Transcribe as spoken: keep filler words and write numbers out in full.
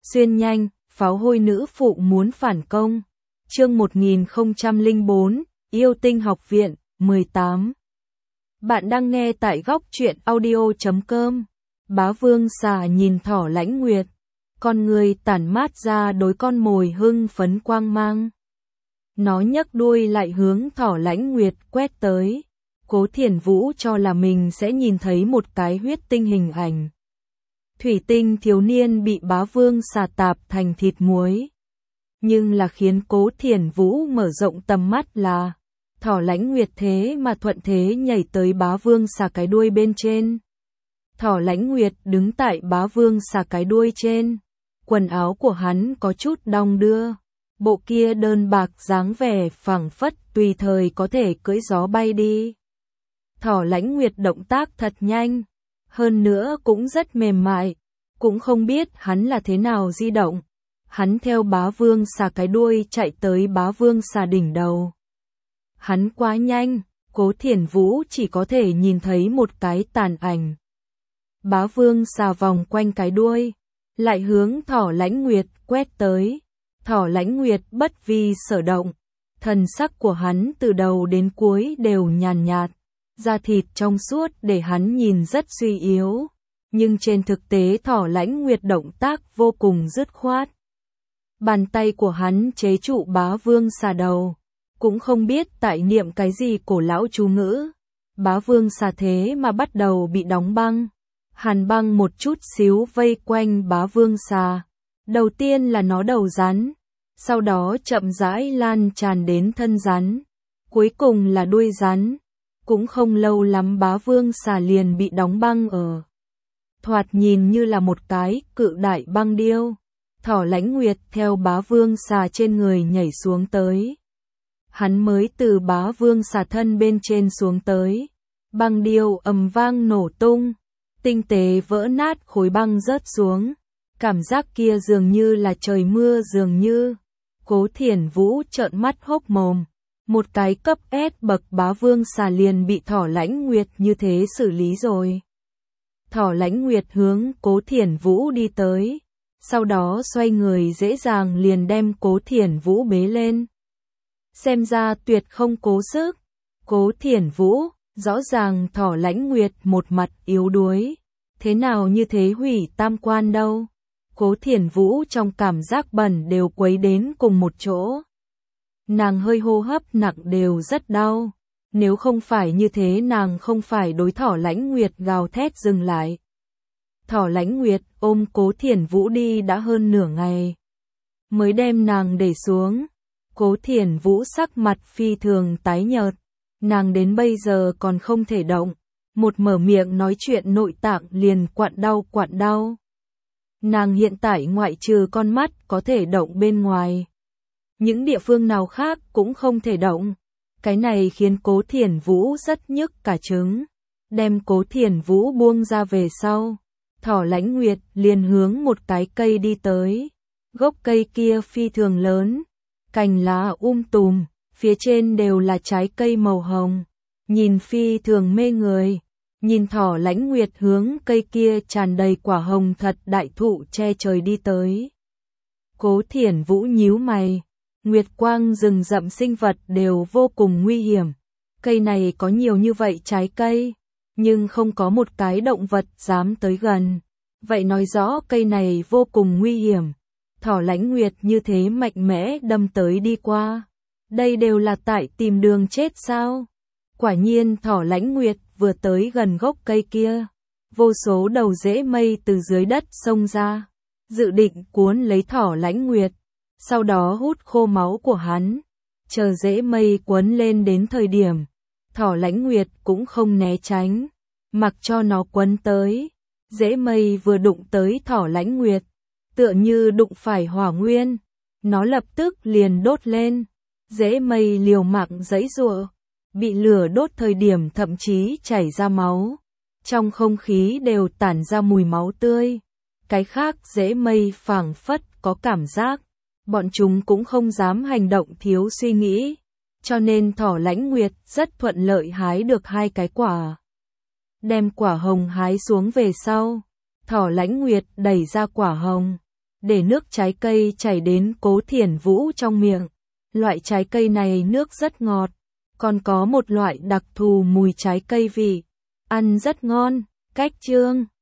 Xuyên nhanh, pháo hôi nữ phụ muốn phản công. Chương một nghìn không trăm lẻ bốn, Yêu Tinh Học Viện, mười tám. Bạn đang nghe tại góc truyện audio chấm com. Bá Vương Xà nhìn Thỏ Lãnh Nguyệt, con người tản mát ra đối con mồi hưng phấn quang mang. Nó nhấc đuôi lại hướng Thỏ Lãnh Nguyệt quét tới. Cố Thiển Vũ cho là mình sẽ nhìn thấy một cái huyết tinh hình ảnh. Thủy tinh thiếu niên bị Bá Vương Xà tạp thành thịt muối. Nhưng là khiến Cố Thiển Vũ mở rộng tầm mắt là Thỏ Lãnh Nguyệt thế mà thuận thế nhảy tới Bá Vương Xà cái đuôi bên trên. Thỏ Lãnh Nguyệt đứng tại Bá Vương Xà cái đuôi trên. Quần áo của hắn có chút đong đưa. Bộ kia đơn bạc dáng vẻ phẳng phất tùy thời có thể cưỡi gió bay đi. Thỏ Lãnh Nguyệt động tác thật nhanh. Hơn nữa cũng rất mềm mại. Cũng không biết hắn là thế nào di động. Hắn theo Bá Vương Xà cái đuôi chạy tới Bá Vương Xà đỉnh đầu. Hắn quá nhanh, Cố Thiển Vũ chỉ có thể nhìn thấy một cái tàn ảnh. Bá Vương Xà vòng quanh cái đuôi, lại hướng Thỏ Lãnh Nguyệt quét tới. Thỏ Lãnh Nguyệt bất vi sở động, thần sắc của hắn từ đầu đến cuối đều nhàn nhạt, da thịt trong suốt để hắn nhìn rất suy yếu. Nhưng trên thực tế Thỏ Lãnh Nguyệt động tác vô cùng dứt khoát. Bàn tay của hắn chế trụ Bá Vương Xà đầu, cũng không biết tại niệm cái gì cổ lão chú ngữ. Bá Vương Xà thế mà bắt đầu bị đóng băng. Hàn băng một chút xíu vây quanh Bá Vương Xà. Đầu tiên là nó đầu rắn, sau đó chậm rãi lan tràn đến thân rắn, cuối cùng là đuôi rắn. Cũng không lâu lắm Bá Vương Xà liền bị đóng băng ở. Thoạt nhìn như là một cái cự đại băng điêu. Thỏ Lãnh Nguyệt theo Bá Vương Xà trên người nhảy xuống tới. Hắn mới từ Bá Vương Xà thân bên trên xuống tới. Băng điêu ầm vang nổ tung. Tinh tế vỡ nát khối băng rớt xuống. Cảm giác kia dường như là trời mưa dường như. Cố Thiển Vũ trợn mắt hốc mồm. Một cái cấp S bậc Bá Vương Xà liền bị Thỏ Lãnh Nguyệt như thế xử lý rồi. Thỏ Lãnh Nguyệt hướng Cố Thiển Vũ đi tới. Sau đó xoay người dễ dàng liền đem Cố Thiển Vũ bế lên. Xem ra tuyệt không cố sức. Cố Thiển Vũ, rõ ràng Thỏ Lãnh Nguyệt một mặt yếu đuối. Thế nào như thế hủy tam quan đâu. Cố Thiển Vũ trong cảm giác bẩn đều quấy đến cùng một chỗ. Nàng hơi hô hấp nặng đều rất đau. Nếu không phải như thế nàng không phải đối Thỏ Lãnh Nguyệt gào thét dừng lại. Thỏ Lãnh Nguyệt ôm Cố Thiển Vũ đi đã hơn nửa ngày. Mới đem nàng để xuống. Cố Thiển Vũ sắc mặt phi thường tái nhợt. Nàng đến bây giờ còn không thể động. Một mở miệng nói chuyện nội tạng liền quặn đau quặn đau. Nàng hiện tại ngoại trừ con mắt có thể động bên ngoài. Những địa phương nào khác cũng không thể động. Cái này khiến Cố Thiển Vũ rất nhức cả trứng. Đem Cố Thiển Vũ buông ra về sau. Thỏ Lãnh Nguyệt liền hướng một cái cây đi tới. Gốc cây kia phi thường lớn. Cành lá um tùm, phía trên đều là trái cây màu hồng. Nhìn phi thường mê người. Nhìn Thỏ Lãnh Nguyệt hướng cây kia tràn đầy quả hồng thật đại thụ che trời đi tới. Cố Thiển Vũ nhíu mày. Nguyệt quang rừng rậm sinh vật đều vô cùng nguy hiểm. Cây này có nhiều như vậy trái cây, nhưng không có một cái động vật dám tới gần. Vậy nói rõ cây này vô cùng nguy hiểm. Thỏ Lãnh Nguyệt như thế mạnh mẽ đâm tới đi qua. Đây đều là tại tìm đường chết sao? Quả nhiên Thỏ Lãnh Nguyệt vừa tới gần gốc cây kia. Vô số đầu rễ mây từ dưới đất xông ra. Dự định cuốn lấy Thỏ Lãnh Nguyệt. Sau đó hút khô máu của hắn. Chờ rễ mây quấn lên đến thời điểm. Thỏ Lãnh Nguyệt cũng không né tránh. Mặc cho nó quấn tới. Rễ mây vừa đụng tới Thỏ Lãnh Nguyệt. Tựa như đụng phải hỏa nguyên. Nó lập tức liền đốt lên. Rễ mây liều mạng giãy giụa. Bị lửa đốt thời điểm thậm chí chảy ra máu. Trong không khí đều tản ra mùi máu tươi. Cái khác rễ mây phảng phất có cảm giác. Bọn chúng cũng không dám hành động thiếu suy nghĩ. Cho nên Thỏ Lãnh Nguyệt rất thuận lợi hái được hai cái quả. Đem quả hồng hái xuống về sau. Thỏ Lãnh Nguyệt đẩy ra quả hồng. để nước trái cây chảy đến Cố Thiển Vũ trong miệng. Loại trái cây này nước rất ngọt, còn có một loại đặc thù mùi trái cây vị, ăn rất ngon. Cách chương